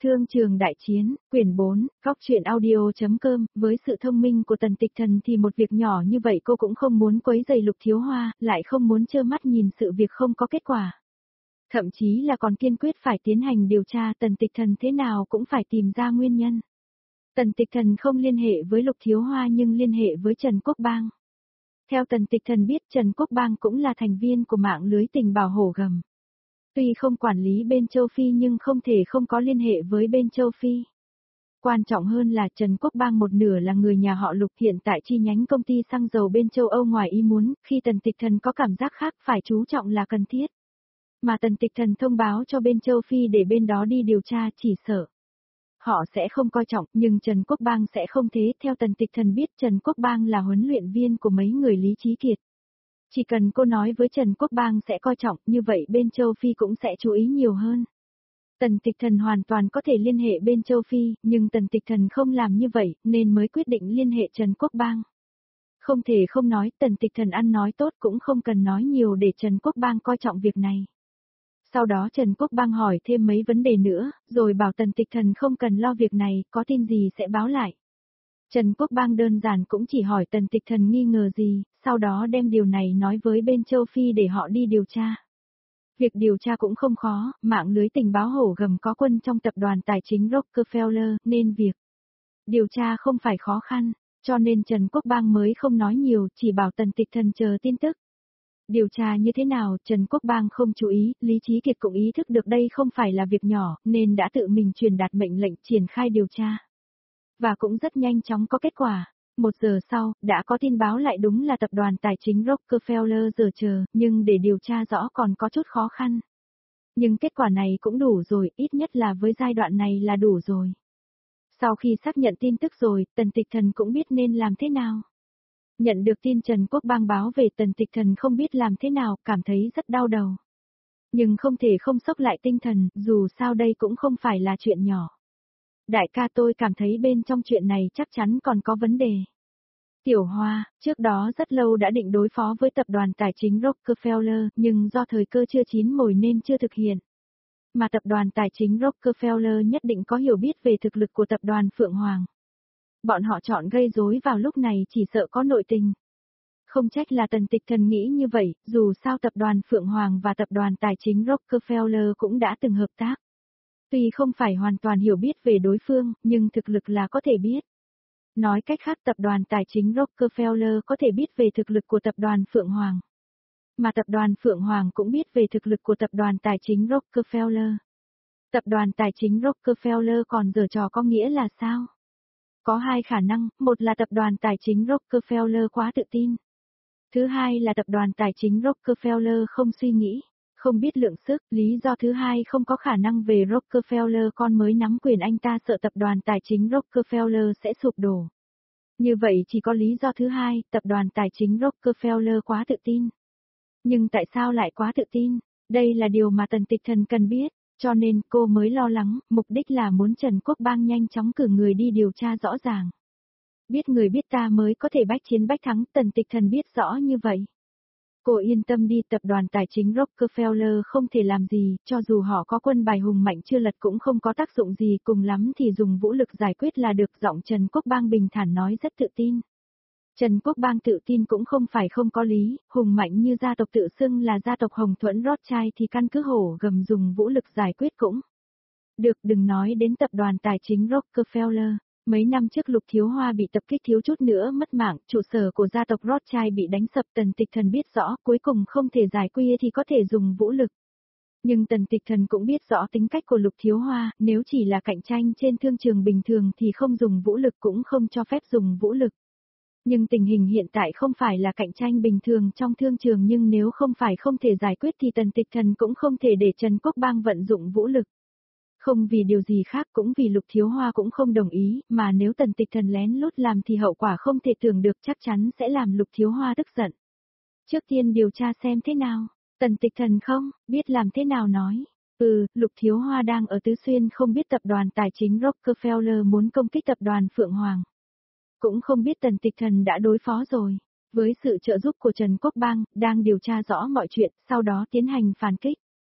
Thương trường đại chiến, quyển 4, góc truyện audio.com, với sự thông minh của Tần Tịch Thần thì một việc nhỏ như vậy cô cũng không muốn quấy rầy Lục Thiếu Hoa, lại không muốn trơ mắt nhìn sự việc không có kết quả. Thậm chí là còn kiên quyết phải tiến hành điều tra Tần Tịch Thần thế nào cũng phải tìm ra nguyên nhân. Tần Tịch Thần không liên hệ với Lục Thiếu Hoa nhưng liên hệ với Trần Quốc Bang. Theo Tần Tịch Thần biết Trần Quốc Bang cũng là thành viên của mạng lưới tình bảo hổ gầm. Tuy không quản lý bên châu Phi nhưng không thể không có liên hệ với bên châu Phi. Quan trọng hơn là Trần Quốc Bang một nửa là người nhà họ Lục, hiện tại chi nhánh công ty xăng dầu bên châu Âu ngoài ý muốn, khi Tần Tịch Thần có cảm giác khác phải chú trọng là cần thiết. Mà Tần Tịch Thần thông báo cho bên châu Phi để bên đó đi điều tra, chỉ sợ họ sẽ không coi trọng, nhưng Trần Quốc Bang sẽ không thế. Theo Tần Tịch Thần biết Trần Quốc Bang là huấn luyện viên của mấy người Lý Chí Kiệt. Chỉ cần cô nói với Trần Quốc Bang sẽ coi trọng, như vậy bên châu Phi cũng sẽ chú ý nhiều hơn. Tần Tịch Thần hoàn toàn có thể liên hệ bên châu Phi, nhưng Tần Tịch Thần không làm như vậy, nên mới quyết định liên hệ Trần Quốc Bang. Không thể không nói, Tần Tịch Thần ăn nói tốt cũng không cần nói nhiều để Trần Quốc Bang coi trọng việc này. Sau đó Trần Quốc Bang hỏi thêm mấy vấn đề nữa, rồi bảo Tần Tịch Thần không cần lo việc này, có tin gì sẽ báo lại. Trần Quốc Bang đơn giản cũng chỉ hỏi Tần Tịch Thần nghi ngờ gì, sau đó đem điều này nói với bên châu Phi để họ đi điều tra. Việc điều tra cũng không khó, mạng lưới tình báo hổ gầm có quân trong tập đoàn tài chính Rockefeller, nên việc điều tra không phải khó khăn, cho nên Trần Quốc Bang mới không nói nhiều, chỉ bảo Tần Tịch Thần chờ tin tức. Điều tra như thế nào, Trần Quốc Bang không chú ý, Lý Chí Kiệt cũng ý thức được đây không phải là việc nhỏ, nên đã tự mình truyền đạt mệnh lệnh triển khai điều tra. Và cũng rất nhanh chóng có kết quả. 1 giờ sau, đã có tin báo lại đúng là tập đoàn tài chính Rockefeller giờ chờ, nhưng để điều tra rõ còn có chút khó khăn. Nhưng kết quả này cũng đủ rồi, ít nhất là với giai đoạn này là đủ rồi. Sau khi xác nhận tin tức rồi, Tần Tịch Thần cũng biết nên làm thế nào. Nhận được tin Trần Quốc Bang báo về, Tần Tịch Thần không biết làm thế nào, cảm thấy rất đau đầu. Nhưng không thể không sốc lại tinh thần, dù sao đây cũng không phải là chuyện nhỏ. Đại ca, tôi cảm thấy bên trong chuyện này chắc chắn còn có vấn đề. Tiểu Hoa, trước đó rất lâu đã định đối phó với tập đoàn tài chính Rockefeller, nhưng do thời cơ chưa chín mồi nên chưa thực hiện. Mà tập đoàn tài chính Rockefeller nhất định có hiểu biết về thực lực của tập đoàn Phượng Hoàng. Bọn họ chọn gây rối vào lúc này chỉ sợ có nội tình. Không trách là Tần Tịch Thần nghĩ như vậy, dù sao tập đoàn Phượng Hoàng và tập đoàn tài chính Rockefeller cũng đã từng hợp tác. Tuy không phải hoàn toàn hiểu biết về đối phương, nhưng thực lực là có thể biết. Nói cách khác, tập đoàn tài chính Rockefeller có thể biết về thực lực của tập đoàn Phượng Hoàng. Mà tập đoàn Phượng Hoàng cũng biết về thực lực của tập đoàn tài chính Rockefeller. Tập đoàn tài chính Rockefeller còn giở trò có nghĩa là sao? Có hai khả năng, một là tập đoàn tài chính Rockefeller quá tự tin. Thứ hai là tập đoàn tài chính Rockefeller không suy nghĩ, không biết lượng sức. Lý do thứ hai không có khả năng về Rockefeller con mới nắm quyền, anh ta sợ tập đoàn tài chính Rockefeller sẽ sụp đổ. Như vậy chỉ có lý do thứ hai, tập đoàn tài chính Rockefeller quá tự tin. Nhưng tại sao lại quá tự tin? Đây là điều mà Tần Tịch Thần cần biết, cho nên cô mới lo lắng, mục đích là muốn Trần Quốc Bang nhanh chóng cử người đi điều tra rõ ràng. Biết người biết ta mới có thể bách chiến bách thắng, Tần Tịch Thần biết rõ như vậy. Cô yên tâm đi, tập đoàn tài chính Rockefeller không thể làm gì, cho dù họ có quân bài hùng mạnh chưa lật cũng không có tác dụng gì, cùng lắm thì dùng vũ lực giải quyết là được. Giọng Trần Quốc Bang bình thản nói rất tự tin. Trần Quốc Bang tự tin cũng không phải không có lý, hùng mạnh như gia tộc tự xưng là gia tộc Hồng Thuẫn Rothschild thì căn cứ hổ gầm dùng vũ lực giải quyết cũng được. Đừng nói đến tập đoàn tài chính Rockefeller. Mấy năm trước Lục Thiếu Hoa bị tập kích thiếu chút nữa mất mạng, trụ sở của gia tộc Rothschild bị đánh sập. Tần Tịch Thần biết rõ, cuối cùng không thể giải quyết thì có thể dùng vũ lực. Nhưng Tần Tịch Thần cũng biết rõ tính cách của Lục Thiếu Hoa, nếu chỉ là cạnh tranh trên thương trường bình thường thì không dùng vũ lực, cũng không cho phép dùng vũ lực. Nhưng tình hình hiện tại không phải là cạnh tranh bình thường trong thương trường, nhưng nếu không phải không thể giải quyết thì Tần Tịch Thần cũng không thể để Trần Quốc Bang vận dụng vũ lực. Không vì điều gì khác, cũng vì Lục Thiếu Hoa cũng không đồng ý, mà nếu Tần Tịch Thần lén lút làm thì hậu quả không thể tưởng được, chắc chắn sẽ làm Lục Thiếu Hoa tức giận. Trước tiên điều tra xem thế nào. Tần Tịch Thần không biết làm thế nào nói. Lục Thiếu Hoa đang ở Tứ Xuyên, không biết tập đoàn tài chính Rockefeller muốn công kích tập đoàn Phượng Hoàng. Cũng không biết Tần Tịch Thần đã đối phó rồi. Với sự trợ giúp của Trần Quốc Bang, đang điều tra rõ mọi chuyện, sau đó tiến hành phản kích.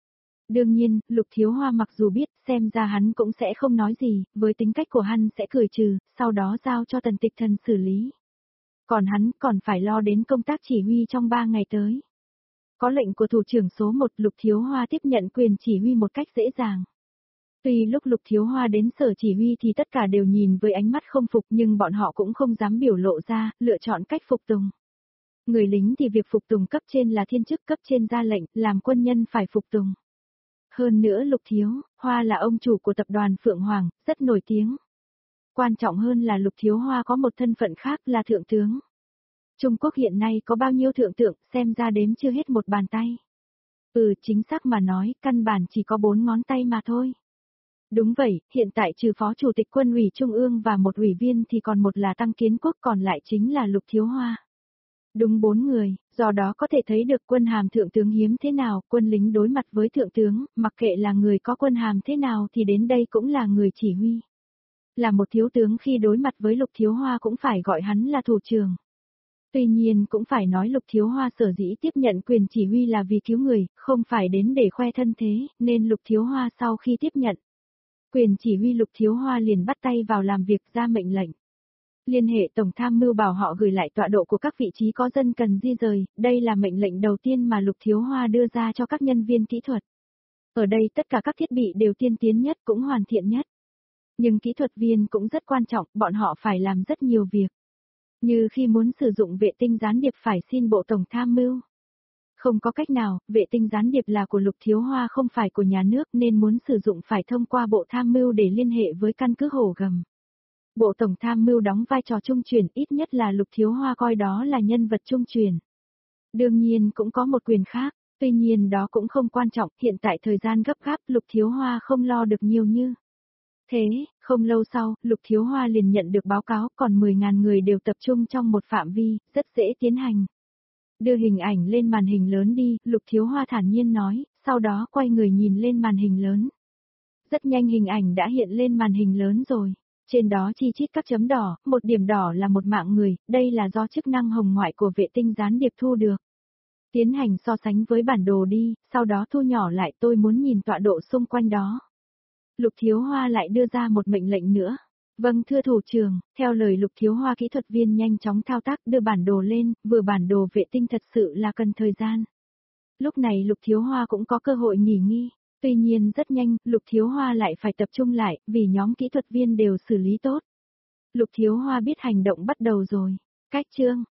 Đương nhiên, Lục Thiếu Hoa mặc dù biết, xem ra hắn cũng sẽ không nói gì, với tính cách của hắn sẽ cười trừ, sau đó giao cho Tần Tịch Thần xử lý. Còn hắn còn phải lo đến công tác chỉ huy trong 3 ngày tới. Có lệnh của thủ trưởng số 1, Lục Thiếu Hoa tiếp nhận quyền chỉ huy một cách dễ dàng. Tuy lúc Lục Thiếu Hoa đến sở chỉ huy thì tất cả đều nhìn với ánh mắt không phục, nhưng bọn họ cũng không dám biểu lộ ra, lựa chọn cách phục tùng. Người lính thì việc phục tùng cấp trên là thiên chức, cấp trên ra lệnh, làm quân nhân phải phục tùng. Hơn nữa Lục Thiếu Hoa là ông chủ của tập đoàn Phượng Hoàng, rất nổi tiếng. Quan trọng hơn là Lục Thiếu Hoa có một thân phận khác là thượng tướng. Trung Quốc hiện nay có bao nhiêu thượng tướng, xem ra đếm chưa hết một bàn tay. Chính xác mà nói, căn bản chỉ có 4 ngón tay mà thôi. Đúng vậy, hiện tại trừ Phó Chủ tịch Quân ủy Trung ương và một ủy viên thì còn một là Tăng Kiến Quốc, còn lại chính là Lục Thiếu Hoa. Đúng 4 người, do đó có thể thấy được quân hàm thượng tướng hiếm thế nào, quân lính đối mặt với thượng tướng, mặc kệ là người có quân hàm thế nào thì đến đây cũng là người chỉ huy. Là một thiếu tướng khi đối mặt với Lục Thiếu Hoa cũng phải gọi hắn là thủ trưởng. Tuy nhiên cũng phải nói Lục Thiếu Hoa sở dĩ tiếp nhận quyền chỉ huy là vì cứu người, không phải đến để khoe thân thế, nên Lục Thiếu Hoa sau khi tiếp nhận quyền chỉ huy, Lục Thiếu Hoa liền bắt tay vào làm việc, ra mệnh lệnh. Liên hệ tổng tham mưu bảo họ gửi lại tọa độ của các vị trí có dân cần di rời, đây là mệnh lệnh đầu tiên mà Lục Thiếu Hoa đưa ra cho các nhân viên kỹ thuật. Ở đây tất cả các thiết bị đều tiên tiến nhất, cũng hoàn thiện nhất. Nhưng kỹ thuật viên cũng rất quan trọng, bọn họ phải làm rất nhiều việc. Như khi muốn sử dụng vệ tinh gián điệp phải xin bộ tổng tham mưu. Không có cách nào, vệ tinh gián điệp là của Lục Thiếu Hoa không phải của nhà nước, nên muốn sử dụng phải thông qua bộ tham mưu để liên hệ với căn cứ Hổ Gầm. Bộ tổng tham mưu đóng vai trò trung truyền, ít nhất là Lục Thiếu Hoa coi đó là nhân vật trung truyền. Đương nhiên cũng có một quyền khác, tuy nhiên đó cũng không quan trọng, hiện tại thời gian gấp gáp, Lục Thiếu Hoa không lo được nhiều như. Thế, không lâu sau, Lục Thiếu Hoa liền nhận được báo cáo, còn 10.000 người đều tập trung trong một phạm vi, rất dễ tiến hành. Đưa hình ảnh lên màn hình lớn đi, Lục Thiếu Hoa thản nhiên nói, sau đó quay người nhìn lên màn hình lớn. Rất nhanh hình ảnh đã hiện lên màn hình lớn rồi. Trên đó chi chít các chấm đỏ, một điểm đỏ là một mạng người, đây là do chức năng hồng ngoại của vệ tinh gián điệp thu được. Tiến hành so sánh với bản đồ đi, sau đó thu nhỏ lại, tôi muốn nhìn tọa độ xung quanh đó. Lục Thiếu Hoa lại đưa ra một mệnh lệnh nữa. Vâng thưa thủ trưởng, theo lời Lục Thiếu Hoa, kỹ thuật viên nhanh chóng thao tác đưa bản đồ lên, vừa bản đồ vệ tinh thật sự là cần thời gian. Lúc này Lục Thiếu Hoa cũng có cơ hội nghỉ ngơi. Tuy nhiên rất nhanh, Lục Thiếu Hoa lại phải tập trung lại, vì nhóm kỹ thuật viên đều xử lý tốt. Lục Thiếu Hoa biết hành động bắt đầu rồi. Cách chương